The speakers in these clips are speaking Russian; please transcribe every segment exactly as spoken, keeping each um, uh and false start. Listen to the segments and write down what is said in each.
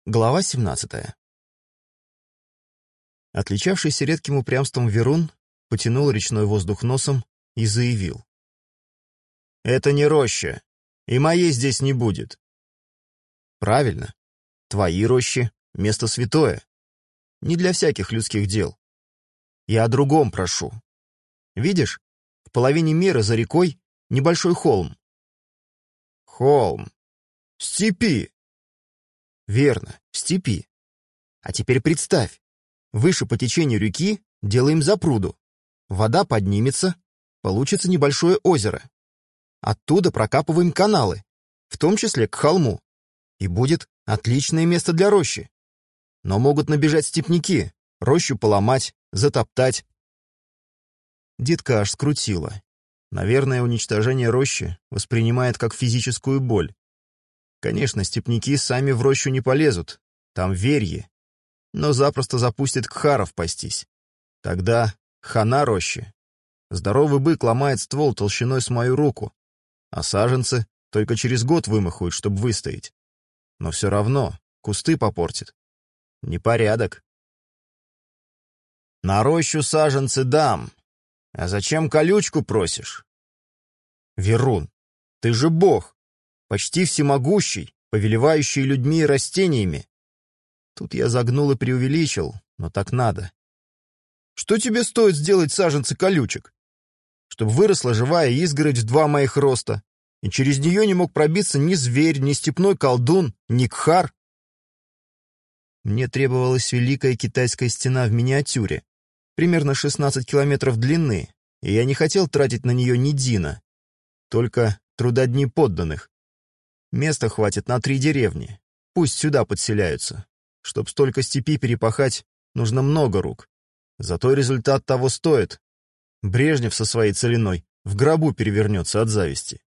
Глава семнадцатая. Отличавшийся редким упрямством Верун потянул речной воздух носом и заявил. «Это не роща, и моей здесь не будет». «Правильно. Твои рощи — место святое. Не для всяких людских дел. Я о другом прошу. Видишь, в половине мира за рекой небольшой холм». «Холм. Степи». «Верно, в степи. А теперь представь, выше по течению реки делаем запруду. Вода поднимется, получится небольшое озеро. Оттуда прокапываем каналы, в том числе к холму. И будет отличное место для рощи. Но могут набежать степняки, рощу поломать, затоптать». Дедка аж скрутила. Наверное, уничтожение рощи воспринимает как физическую боль. Конечно, степняки сами в рощу не полезут, там верье, но запросто запустят кхаров пастись. Тогда хана рощи. Здоровый бык ломает ствол толщиной с мою руку, а саженцы только через год вымахают, чтобы выстоять. Но все равно кусты попортит. Непорядок. «На рощу саженцы дам. А зачем колючку просишь?» «Верун, ты же бог, почти всемогущий, повелевающий людьми и растениями». Тут я загнул и преувеличил, но так надо. «Что тебе стоит сделать саженцы колючек? Чтобы выросла живая изгородь в два моих роста, и через нее не мог пробиться ни зверь, ни степной колдун, ни кхар». Мне требовалась великая китайская стена в миниатюре, примерно шестнадцать километров длины, и я не хотел тратить на нее ни дина, только трудодни подданных. Места хватит на три деревни, пусть сюда подселяются. Чтоб столько степи перепахать, нужно много рук. Зато результат того стоит. Брежнев со своей целиной в гробу перевернется от зависти.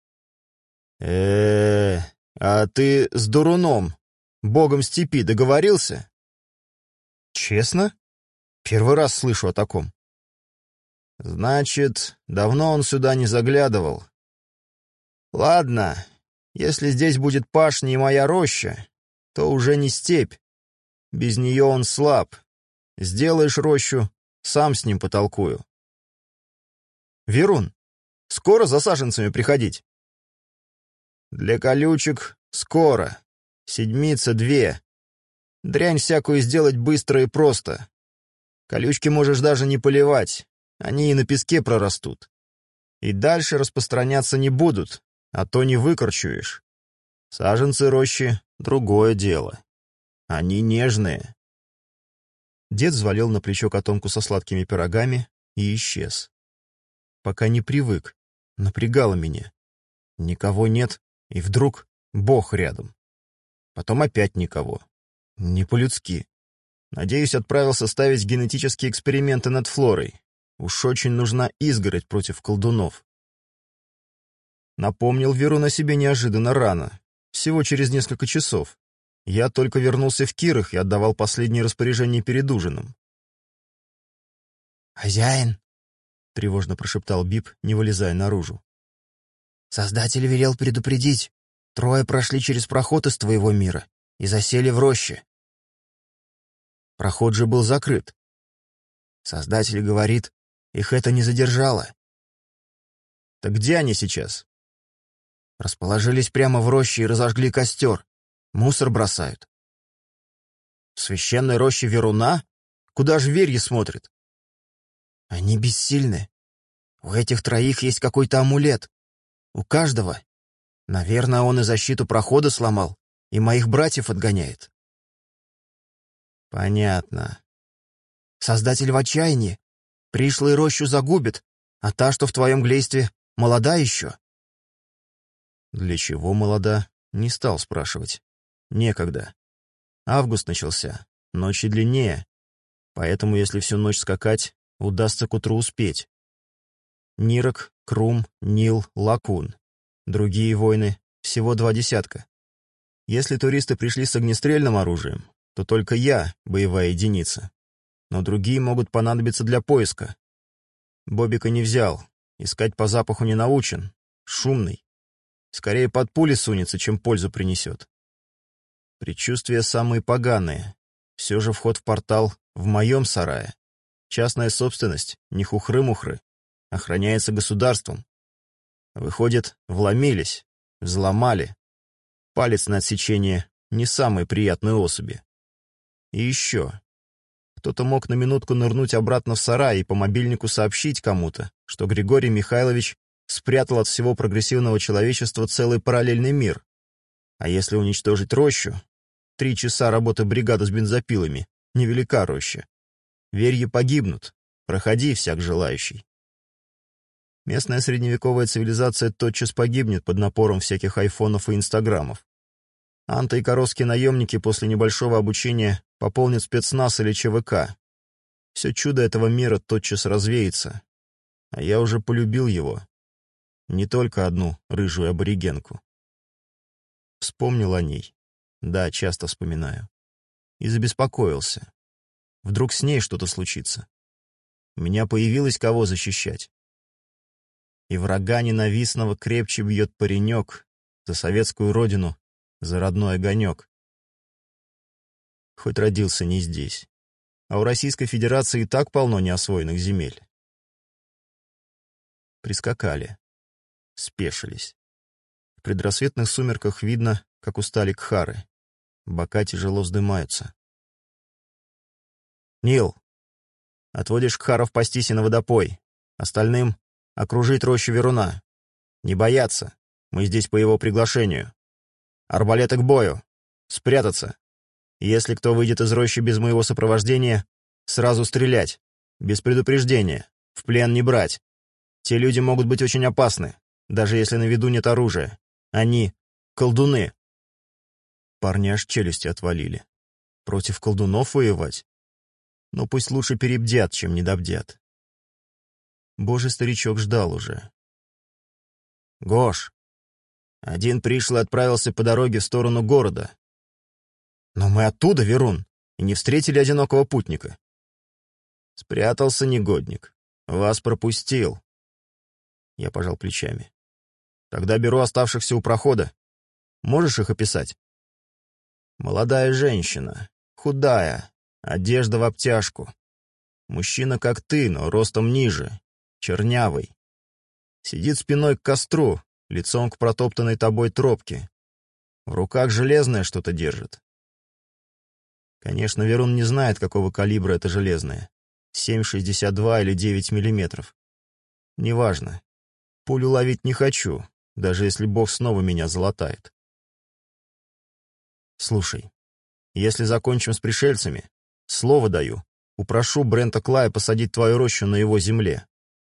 э а ты с Дуруном, богом степи, договорился?» «Честно? Первый раз слышу о таком». «Значит, давно он сюда не заглядывал. Ладно, если здесь будет пашня и моя роща, то уже не степь. Без нее он слаб. Сделаешь рощу, сам с ним потолкую». «Верун, скоро за саженцами приходить?» «Для колючек скоро. Седмица две. Дрянь всякую сделать быстро и просто. Колючки можешь даже не поливать, они и на песке прорастут. И дальше распространяться не будут, а то не выкорчуешь. Саженцы рощи — другое дело. Они нежные». Дед взвалил на плечо котомку со сладкими пирогами и исчез. Пока не привык, напрягало меня. Никого нет, и вдруг Бог рядом. Потом опять никого. Не по-людски. Надеюсь, отправился ставить генетические эксперименты над флорой. Уж очень нужна изгородь против колдунов. Напомнил Верун о себе неожиданно рано. Всего через несколько часов. Я только вернулся в Кирах и отдавал последние распоряжения перед ужином. «Хозяин», — тревожно прошептал Бип, не вылезая наружу. «Создатель велел предупредить. Трое прошли через проход из твоего мира и засели в роще». Проход же был закрыт. Создатель говорит, их это не задержало. «Так где они сейчас?» Расположились прямо в роще и разожгли костер. Мусор бросают. «В священной роще Веруна? Куда ж верье смотрит?» «Они бессильны. У этих троих есть какой-то амулет. У каждого. Наверное, он и защиту прохода сломал, и моих братьев отгоняет». «Понятно». «Создатель в отчаянии. Пришлый рощу загубит, а та, что в твоем глействе, молода еще». Для чего молода, не стал спрашивать. Некогда. Август начался, ночи длиннее, поэтому если всю ночь скакать, удастся к утру успеть. Нирок, Крум, Нил, Лакун. Другие войны — всего два десятка. Если туристы пришли с огнестрельным оружием, то только я — боевая единица. Но другие могут понадобиться для поиска. Бобика не взял, искать по запаху не научен, шумный. Скорее под пули сунется, чем пользу принесет. Предчувствия самые поганые. Все же вход в портал в моем сарае. Частная собственность, не хухры-мухры, охраняется государством. Выходит, вломились, взломали. Палец на отсечение не самой приятной особи. И еще. Кто-то мог на минутку нырнуть обратно в сарай и по мобильнику сообщить кому-то, что Григорий Михайлович спрятал от всего прогрессивного человечества целый параллельный мир. А если уничтожить рощу, три часа работы бригады с бензопилами, невелика роща. Верьи погибнут, проходи, всяк желающий. Местная средневековая цивилизация тотчас погибнет под напором всяких айфонов и инстаграмов. Анта и коросские наемники после небольшого обучения пополнят спецназ или ЧВК. Все чудо этого мира тотчас развеется. А я уже полюбил его. Не только одну рыжую аборигенку. Вспомнил о ней. Да, часто вспоминаю. И забеспокоился. Вдруг с ней что-то случится. У меня появилось кого защищать. И врага ненавистного крепче бьет паренек за советскую родину, за родной огонек. Хоть родился не здесь. А у Российской Федерации и так полно неосвоенных земель. Прискакали. Спешились. В предрассветных сумерках видно, как устали кхары. Бока тяжело вздымаются. «Нил, отводишь кхаров пастись и на водопой. Остальным — окружить рощу Веруна. Не бояться, мы здесь по его приглашению. Арбалеты к бою. Спрятаться. Если кто выйдет из рощи без моего сопровождения, сразу стрелять. Без предупреждения. В плен не брать. Те люди могут быть очень опасны, даже если на виду нет оружия. Они — колдуны». Парни аж челюсти отвалили. Против колдунов воевать? Но пусть лучше перебдят, чем недобдят. Божий старичок ждал уже. «Гош, один пришлый отправился по дороге в сторону города. Но мы оттуда, Верун, и не встретили одинокого путника. Спрятался негодник. Вас пропустил». Я пожал плечами. «Тогда беру оставшихся у прохода. Можешь их описать?» Молодая женщина, худая, одежда в обтяжку. Мужчина как ты, но ростом ниже, чернявый. Сидит спиной к костру, лицом к протоптанной тобой тропке. В руках железное что-то держит. Конечно, Верун не знает, какого калибра это железное. семь шестьдесят два или девять миллиметров. Неважно. Пулю ловить не хочу, даже если Бог снова меня залатает. Слушай, если закончим с пришельцами, слово даю, упрошу Брента Клая посадить твою рощу на его земле.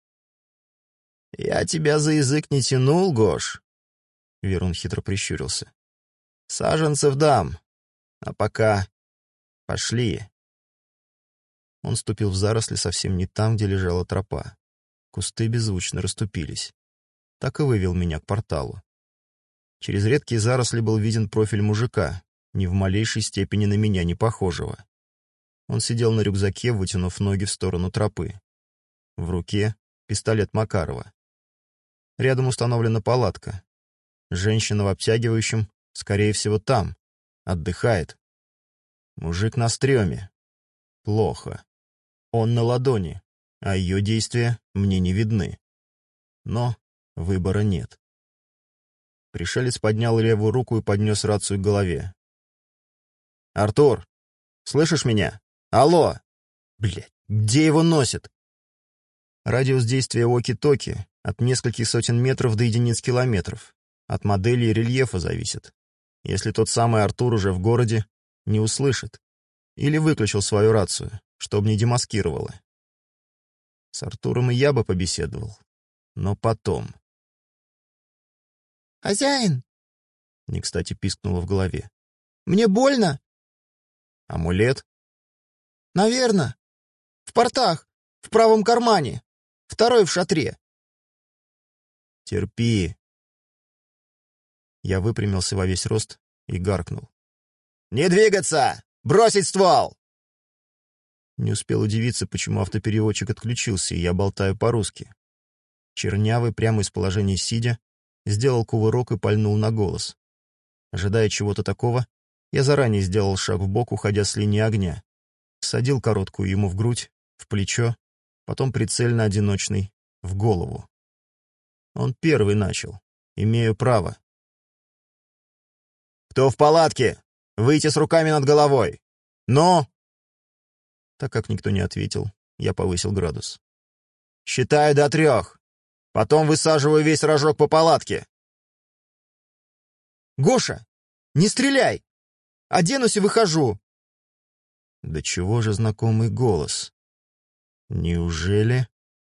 «Я тебя за язык не тянул, Гош?» Верун хитро прищурился. «Саженцев дам. А пока пошли». Он ступил в заросли совсем не там, где лежала тропа. Кусты беззвучно расступились. Так и вывел меня к порталу. Через редкие заросли был виден профиль мужика, ни в малейшей степени на меня не похожего. Он сидел на рюкзаке, вытянув ноги в сторону тропы. В руке пистолет Макарова. Рядом установлена палатка. Женщина в обтягивающем, скорее всего, там. Отдыхает. Мужик на стреме. Плохо. Он на ладони, а ее действия мне не видны. Но выбора нет. Пришелец поднял левую руку и поднес рацию к голове. «Артур, слышишь меня? Алло! Блядь, где его носит?» Радиус действия оки-токи от нескольких сотен метров до единиц километров. От модели и рельефа зависит. Если тот самый Артур уже в городе, не услышит. Или выключил свою рацию, чтобы не демаскировало. С Артуром и я бы побеседовал. Но потом. «Хозяин!» — не кстати пискнуло в голове. «Мне больно!» «Амулет?» «Наверно. В портах, в правом кармане. Второй в шатре». «Терпи». Я выпрямился во весь рост и гаркнул. «Не двигаться! Бросить ствол!» Не успел удивиться, почему автопереводчик отключился, и я болтаю по-русски. Чернявый, прямо из положения сидя, сделал кувырок и пальнул на голос. Ожидая чего-то такого, Я заранее сделал шаг вбок, уходя с линии огня. Всадил короткую ему в грудь, в плечо, потом прицельно одиночный, в голову. Он первый начал. Имею право. «Кто в палатке? Выйти с руками над головой! Но!» Так как никто не ответил, я повысил градус. «Считаю до трех. Потом высаживаю весь рожок по палатке». «Гоша, не стреляй! Оденусь и выхожу!» Да чего же знакомый голос? Неужели...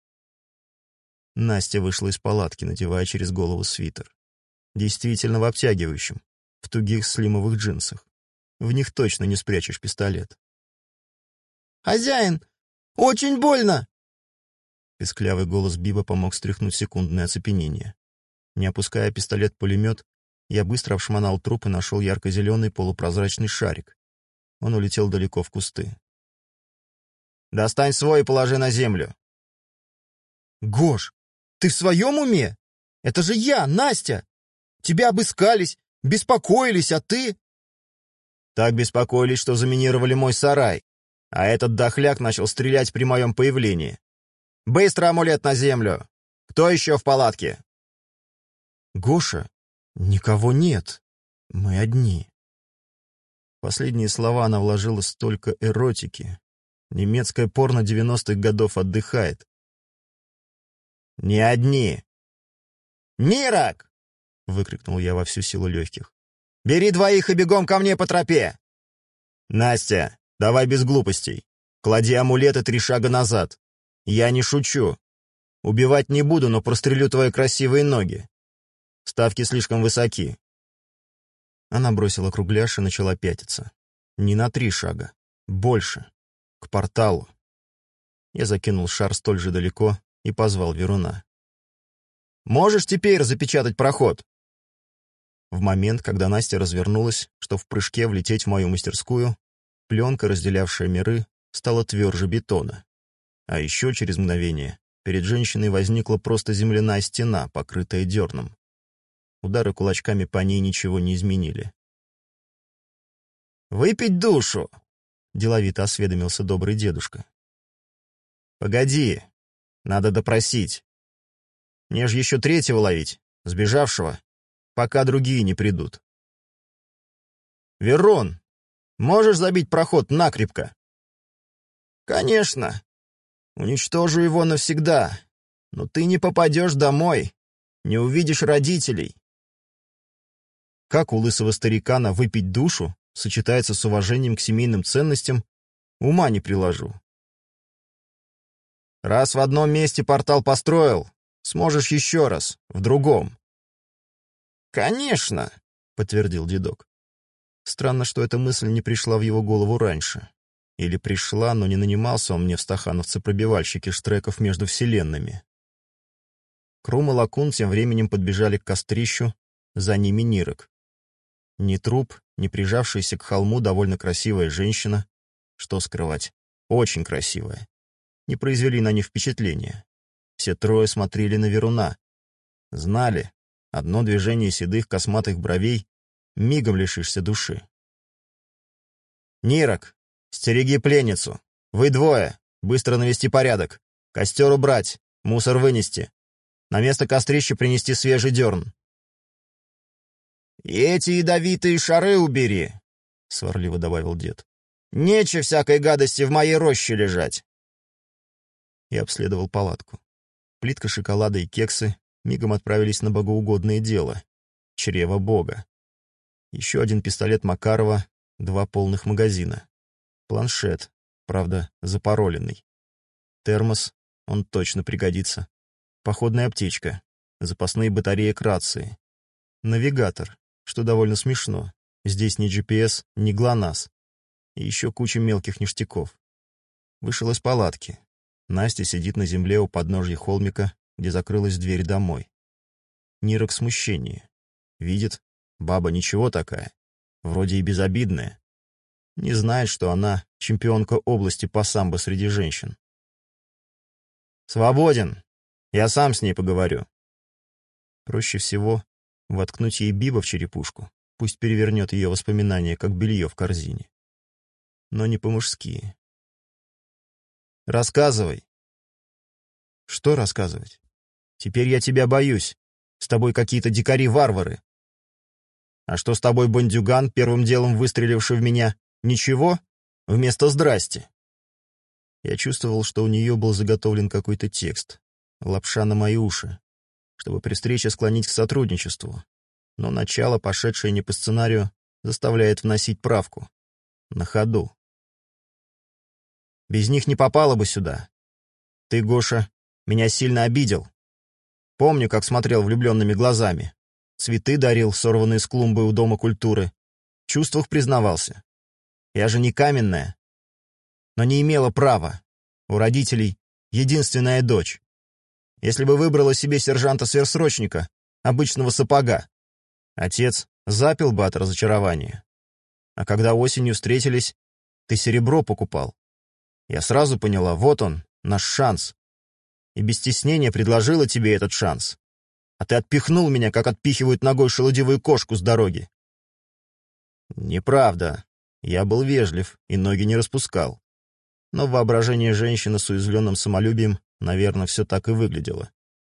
Настя вышла из палатки, надевая через голову свитер. Действительно в обтягивающем, в тугих слимовых джинсах. В них точно не спрячешь пистолет. «Хозяин, очень больно!» Песклявый голос Биба помог стряхнуть секундное оцепенение. Не опуская пистолет-пулемет, я быстро обшмонал труп и нашел ярко-зеленый полупрозрачный шарик. Он улетел далеко в кусты. «Достань свой и положи на землю!» «Гош, ты в своем уме? Это же я, Настя! Тебя обыскались, беспокоились, а ты...» Так беспокоились, что заминировали мой сарай, а этот дохляк начал стрелять при моем появлении. «Быстро амулет на землю! Кто еще в палатке?» «Гоша, никого нет. Мы одни». Последние слова она вложила столько эротики. Немецкое порно девяностых годов отдыхает. «Не одни!» «Нирок!» — выкрикнул я во всю силу легких. «Бери двоих и бегом ко мне по тропе!» «Настя, давай без глупостей. Клади амулет и три шага назад. Я не шучу. Убивать не буду, но прострелю твои красивые ноги. Ставки слишком высоки». Она бросила кругляш и начала пятиться. Не на три шага. Больше. К порталу. Я закинул шар столь же далеко и позвал Веруна. «Можешь теперь запечатать проход?» В момент, когда Настя развернулась, что в прыжке влететь в мою мастерскую, пленка, разделявшая миры, стала тверже бетона. А еще через мгновение перед женщиной возникла просто земляная стена, покрытая дерном. Удары кулачками по ней ничего не изменили. «Выпить душу!» — деловито осведомился добрый дедушка. «Погоди, надо допросить. Мне ж еще третьего ловить, сбежавшего, пока другие не придут. Верон, можешь забить проход накрепко?» «Конечно. Уничтожу его навсегда. Но ты не попадешь домой, не увидишь родителей». Как у лысого старикана выпить душу сочетается с уважением к семейным ценностям, ума не приложу. Раз в одном месте портал построил, сможешь еще раз, в другом. «Конечно», — подтвердил дедок. Странно, что эта мысль не пришла в его голову раньше. Или пришла, но не нанимался он мне в стахановцы-пробивальщики штреков между вселенными. Крум и Лакун тем временем подбежали к кострищу, за ними Нирок. Ни труп, ни прижавшаяся к холму довольно красивая женщина, что скрывать, очень красивая, не произвели на них впечатления. Все трое смотрели на Веруна. Знали, одно движение седых косматых бровей, мигом лишишься души. «Нирок, стереги пленницу! Вы двое! Быстро навести порядок! Костер убрать, мусор вынести! На место кострища принести свежий дерн!» «И эти ядовитые шары убери!» — сварливо добавил дед. «Нече всякой гадости в моей роще лежать!» Я обследовал палатку. Плитка шоколада и кексы мигом отправились на богоугодное дело — чрево бога. Еще один пистолет Макарова, два полных магазина. Планшет, правда, запароленный. Термос, он точно пригодится. Походная аптечка, запасные батареи к рации. Навигатор, что довольно смешно. Здесь ни джи пи эс, ни ГЛОНАСС. И еще куча мелких ништяков. Вышел из палатки. Настя сидит на земле у подножья холмика, где закрылась дверь домой. Нирок в смущении. Видит, баба ничего такая, вроде и безобидная. Не знает, что она чемпионка области по самбо среди женщин. «Свободен! Я сам с ней поговорю». Проще всего воткнуть ей биба в черепушку, Пусть перевернет ее воспоминания, как белье в корзине. Но не по-мужски. Рассказывай. Что рассказывать? Теперь я тебя боюсь. С тобой какие-то дикари-варвары. А что с тобой бандюган, первым делом выстреливший в меня? Ничего? Вместо «здрасте». Я чувствовал, что у нее был заготовлен какой-то текст. Лапша на мои уши, чтобы при встрече склонить к сотрудничеству. Но начало, пошедшее не по сценарию, заставляет вносить правку. На ходу. Без них не попала бы сюда. Ты, Гоша, меня сильно обидел. Помню, как смотрел влюбленными глазами. Цветы дарил, сорванные с клумбы у Дома культуры. В чувствах признавался. Я же не каменная. Но не имела права. У родителей единственная дочь. Если бы выбрала себе сержанта-сверхсрочника, обычного сапога, отец запил бы от разочарования. А когда осенью встретились, ты серебро покупал. Я сразу поняла, вот он, наш шанс. И без стеснения предложила тебе этот шанс. А ты отпихнул меня, как отпихивают ногой шелудивую кошку с дороги. Неправда. Я был вежлив и ноги не распускал. Но в воображении женщины с уязвленным самолюбием, наверное, все так и выглядело.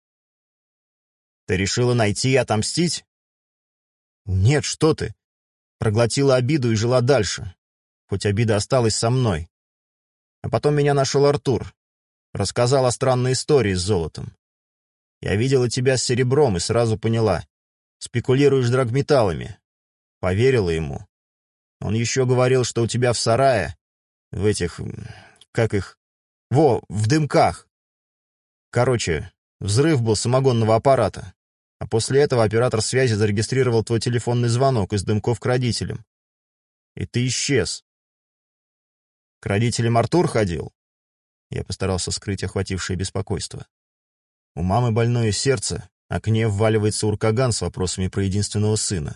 Ты решила найти и отомстить? Нет, что ты. Проглотила обиду и жила дальше. Хоть обида осталась со мной. А потом меня нашел Артур. Рассказал о странной истории с золотом. Я видела тебя с серебром и сразу поняла. Спекулируешь драгметаллами. Поверила ему. Он еще говорил, что у тебя в сарае, в этих, как их, во, в дымках. Короче, взрыв был самогонного аппарата. А после этого оператор связи зарегистрировал твой телефонный звонок из дымков к родителям. И ты исчез. К родителям Артур ходил? Я постарался скрыть охватившее беспокойство. У мамы больное сердце, а к ней вваливается уркаган с вопросами про единственного сына.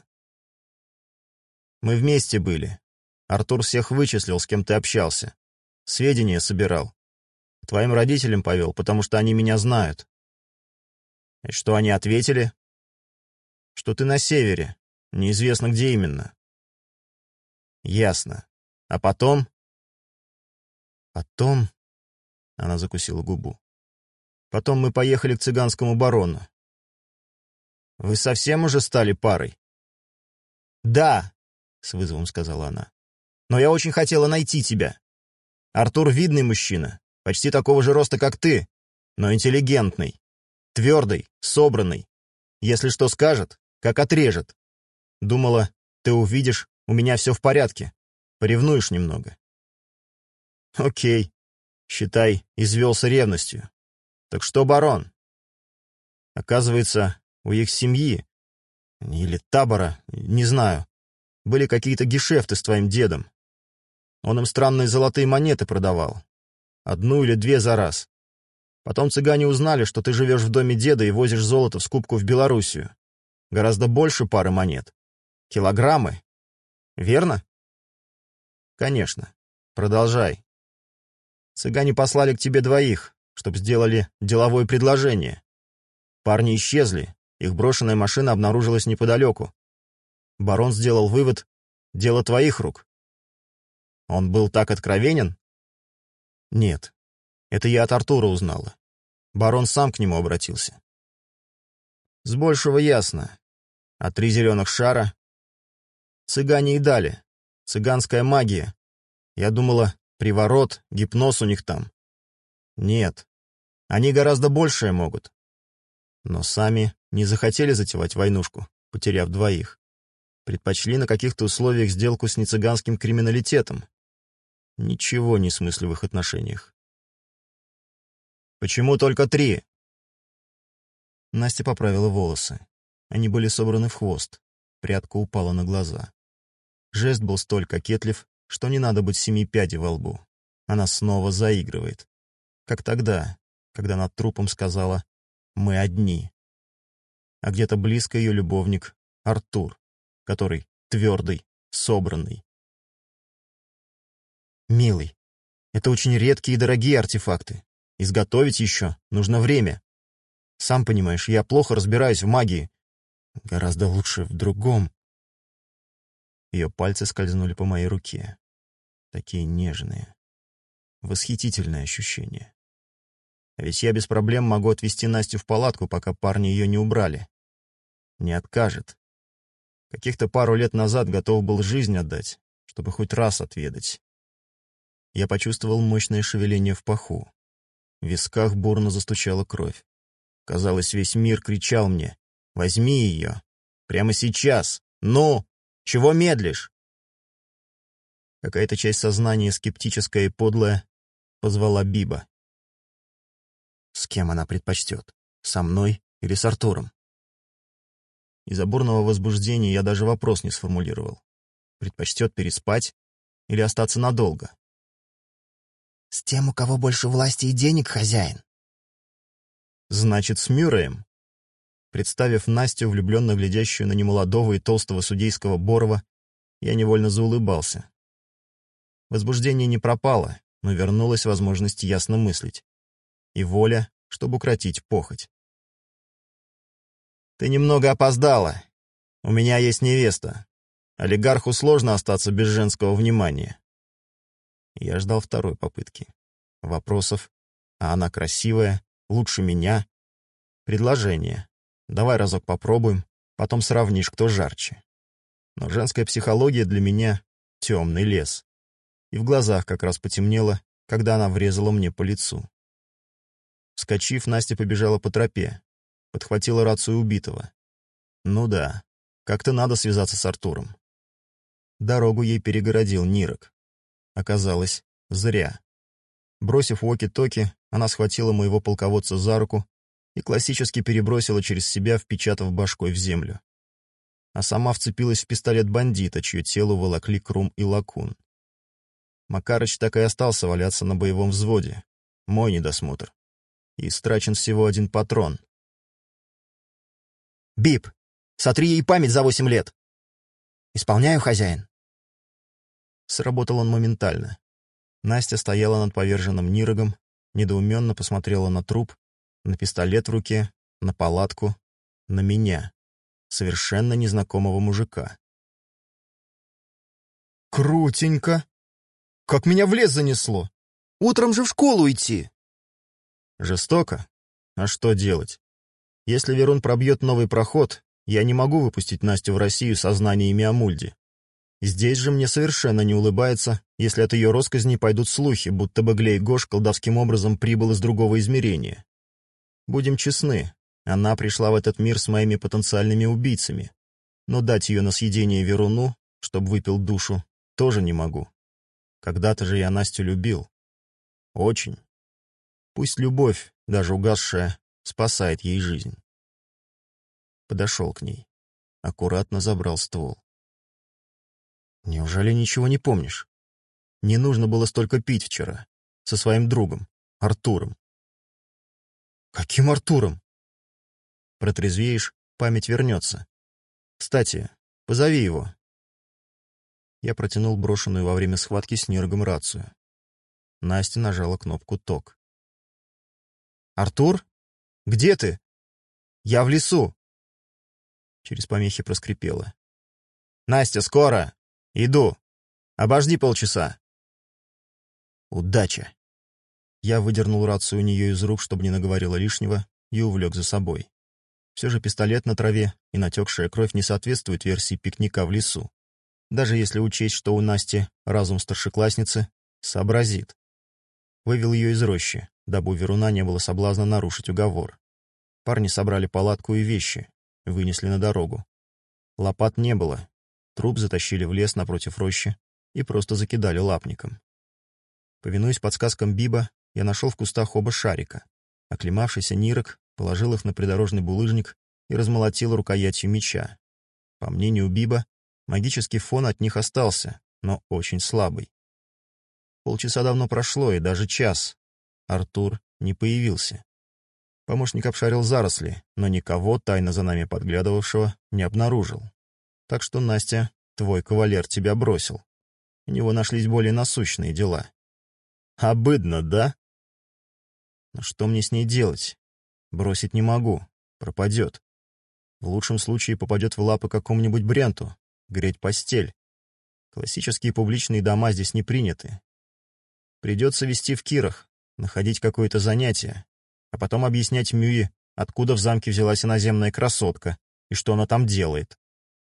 Мы вместе были. Артур всех вычислил, с кем ты общался. Сведения собирал. К твоим родителям повел, потому что они меня знают. И что они ответили? Что ты на севере. Неизвестно, где именно. Ясно. А потом? Потом... Она закусила губу. Потом мы поехали к цыганскому барону. Вы совсем уже стали парой? Да, с вызовом сказала она. Но я очень хотела найти тебя. Артур видный мужчина, почти такого же роста, как ты, но интеллигентный, твердый, собранный. Если что скажет, как отрежет. Думала, ты увидишь, у меня все в порядке. Поревнуешь немного. Окей. Считай, извелся ревностью. Так что, барон? Оказывается, у их семьи, или табора, не знаю, были какие-то гешефты с твоим дедом. Он им странные золотые монеты продавал. Одну или две за раз. Потом цыгане узнали, что ты живешь в доме деда и возишь золото в скупку в Белоруссию. Гораздо больше пары монет. Килограммы. Верно? Конечно. Продолжай. Цыгане послали к тебе двоих, чтобы сделали деловое предложение. Парни исчезли, их брошенная машина обнаружилась неподалеку. Барон сделал вывод — дело твоих рук. Он был так откровенен? Нет, это я от Артура узнала. Барон сам к нему обратился. С большего ясно. А три зеленых шара? Цыгане и дали. Цыганская магия. Я думала, приворот, гипноз у них там. Нет, они гораздо большее могут. Но сами не захотели затевать войнушку, потеряв двоих. Предпочли на каких-то условиях сделку с нецыганским криминалитетом. Ничего не смыслю в их отношениях. Почему только три? Настя поправила волосы. Они были собраны в хвост. Прядка упала на глаза. Жест был столь кокетлив, что не надо быть семи пядей во лбу. Она снова заигрывает. Как тогда, когда над трупом сказала «мы одни». А где-то близко ее любовник Артур, который твердый, собранный. «Милый, это очень редкие и дорогие артефакты. Изготовить еще нужно время. Сам понимаешь, я плохо разбираюсь в магии. Гораздо лучше в другом». Ее пальцы скользнули по моей руке. Такие нежные. Восхитительное ощущение. А ведь я без проблем могу отвезти Настю в палатку, пока парни ее не убрали. Не откажет. Каких-то пару лет назад готов был жизнь отдать, чтобы хоть раз отведать. Я почувствовал мощное шевеление в паху. В висках бурно застучала кровь. Казалось, весь мир кричал мне: «Возьми ее! Прямо сейчас! Ну! Чего медлишь?» Какая-то часть сознания, скептическая и подлая, позвала Биба. С кем она предпочтет? Со мной или с Артуром? Из-за бурного возбуждения я даже вопрос не сформулировал. Предпочтет переспать или остаться надолго? «С тем, у кого больше власти и денег, хозяин». Значит, с Мюрреем. Представив Настю, влюбленно глядящую на немолодого и толстого судейского Борова, я невольно заулыбался. Возбуждение не пропало, но вернулась возможность ясно мыслить. И воля, чтобы укротить похоть. «Ты немного опоздала. У меня есть невеста. Олигарху сложно остаться без женского внимания». Я ждал второй попытки. Вопросов. А она красивая, лучше меня. Предложение. Давай разок попробуем, потом сравнишь, кто жарче. Но женская психология для меня — темный лес. И в глазах как раз потемнело, когда она врезала мне по лицу. Вскочив, Настя побежала по тропе, подхватила рацию убитого. Ну да, как-то надо связаться с Артуром. Дорогу ей перегородил Нирок. Оказалось, зря. Бросив уоки-токи, она схватила моего полководца за руку и классически перебросила через себя, впечатав башкой в землю. А сама вцепилась в пистолет бандита, чье тело волокли Крум и Лакун. Макарыч так и остался валяться на боевом взводе. Мой недосмотр. И истрачен всего один патрон. «Биб, сотри ей память за восемь лет!» «Исполняю, хозяин!» Сработал он моментально. Настя стояла над поверженным Нирогом, недоуменно посмотрела на труп, на пистолет в руке, на палатку, на меня, совершенно незнакомого мужика. «Крутенько! Как меня в лес занесло! Утром же в школу идти!» Жестоко? А что делать? Если Верун пробьет новый проход, я не могу выпустить Настю в Россию со знаниями о Мульде. Здесь же мне совершенно не улыбается, если от ее росказней пойдут слухи, будто бы Глей-Гош колдовским образом прибыл из другого измерения. Будем честны, она пришла в этот мир с моими потенциальными убийцами, но дать ее на съедение Веруну, чтобы выпил душу, тоже не могу. Когда-то же я Настю любил. Очень. Пусть любовь, даже угасшая, спасает ей жизнь. Подошел к ней. Аккуратно забрал ствол. Неужели ничего не помнишь? Не нужно было столько пить вчера. Со своим другом, Артуром. Каким Артуром? Протрезвеешь, память вернется. Кстати, позови его. Я протянул брошенную во время схватки с Ниргом рацию. Настя нажала кнопку «Ток». «Артур? Где ты? Я в лесу!» Через помехи проскрипела. «Настя, скоро! Иду! Обожди полчаса!» Удача! Я выдернул рацию у нее из рук, чтобы не наговорила лишнего, и увлек за собой. Все же пистолет на траве и натекшая кровь не соответствуют версии пикника в лесу. Даже если учесть, что у Насти разум старшеклассницы, сообразит. Вывел ее из рощи, дабы у Веруна не было соблазна нарушить уговор. Парни собрали палатку и вещи, вынесли на дорогу. Лопат не было. Труп затащили в лес напротив рощи и просто закидали лапником. Повинуясь подсказкам Биба, я нашел в кустах оба шарика. Оклемавшийся Нирок положил их на придорожный булыжник и размолотил рукоятью меча. По мнению Биба, магический фон от них остался, но очень слабый. Полчаса давно прошло, и даже час. Артур не появился. Помощник обшарил заросли, но никого, тайно за нами подглядывавшего, не обнаружил. Так что, Настя, твой кавалер тебя бросил. У него нашлись более насущные дела. Обыдно, да? Но что мне с ней делать? Бросить не могу. Пропадет. В лучшем случае попадет в лапы какому-нибудь бренту, греть постель, Классические публичные дома здесь не приняты. Придется вести в Кирах, находить какое-то занятие, а потом объяснять Мюе, откуда в замке взялась иноземная красотка и что она там делает.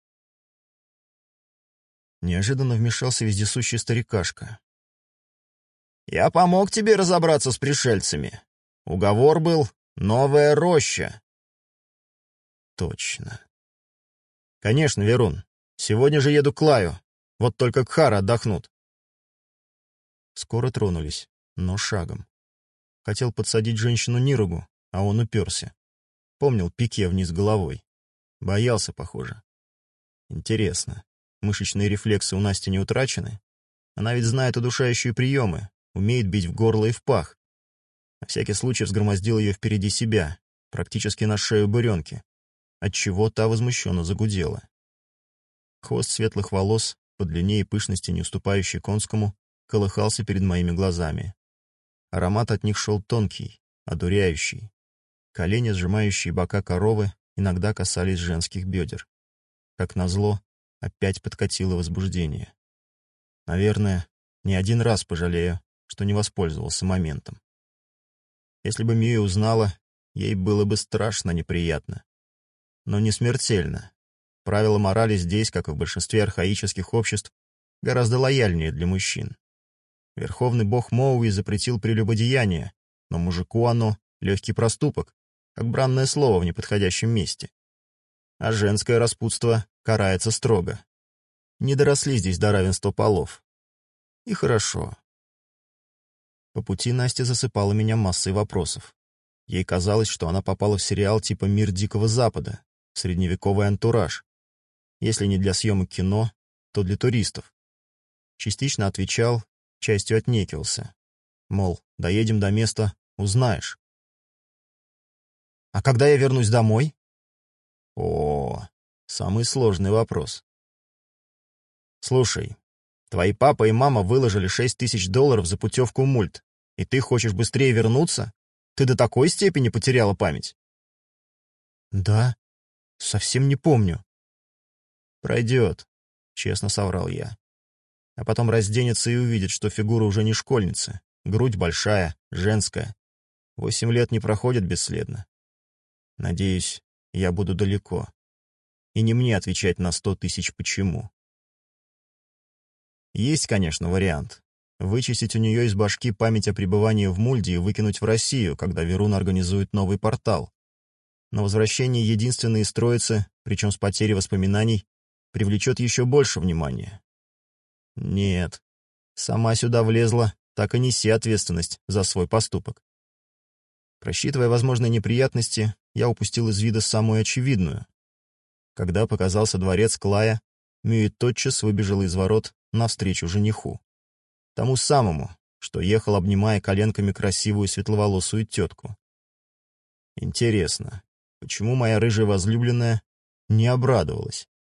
Неожиданно вмешался вездесущий старикашка. «Я помог тебе разобраться с пришельцами. Уговор был «Новая роща». Точно. Конечно, Верун. Сегодня же еду к Лаю. Вот только Кхары отдохнут. Скоро тронулись, но шагом. Хотел подсадить женщину Нирогу, а он уперся. Помнил пике вниз головой. Боялся, похоже. Интересно, мышечные рефлексы у Насти не утрачены? Она ведь знает удушающие приемы, умеет бить в горло и в пах. На всякий случай взгромоздил ее впереди себя, практически на шею буренки, отчего та возмущенно загудела. Хвост светлых волос, по длине и пышности не уступающий конскому, колыхался перед моими глазами. Аромат от них шел тонкий, одуряющий. Колени, сжимающие бока коровы, иногда касались женских бедер. Как назло, опять подкатило возбуждение. Наверное, не один раз пожалею, что не воспользовался моментом. Если бы Мия узнала, ей было бы страшно неприятно. Но не смертельно. Правила морали здесь, как и в большинстве архаических обществ, гораздо лояльнее для мужчин. Верховный бог Моуи запретил прелюбодеяние, но мужику оно — легкий проступок, как бранное слово в неподходящем месте. А женское распутство карается строго. Не доросли здесь до равенства полов. И хорошо. По пути Настя засыпала меня массой вопросов. Ей казалось, что она попала в сериал типа «Мир Дикого Запада», средневековый антураж. Если не для съемок кино, то для туристов. Частично отвечал, частью отнекивался. Мол, доедем до места, узнаешь. А когда я вернусь домой? О, самый сложный вопрос. Слушай, твои папа и мама выложили шесть тысяч долларов за путевку в мульт, и ты хочешь быстрее вернуться? Ты до такой степени потеряла память? Да, совсем не помню. Пройдет, честно соврал я. А потом разденется и увидит, что фигура уже не школьница, грудь большая, женская. Восемь лет не проходит бесследно. Надеюсь, я буду далеко. И не мне отвечать на сто тысяч «почему». Есть, конечно, вариант. Вычистить у нее из башки память о пребывании в Мульде и выкинуть в Россию, когда Верун организует новый портал. Но возвращение единственной из троицы, причем с потерей воспоминаний, привлечет еще больше внимания. Нет, сама сюда влезла, так и неси ответственность за свой поступок. Просчитывая возможные неприятности, я упустил из вида самую очевидную. Когда показался дворец Клая, Мюи тотчас выбежала из ворот навстречу жениху. Тому самому, что ехал, обнимая коленками красивую светловолосую тетку. Интересно, почему моя рыжая возлюбленная не обрадовалась?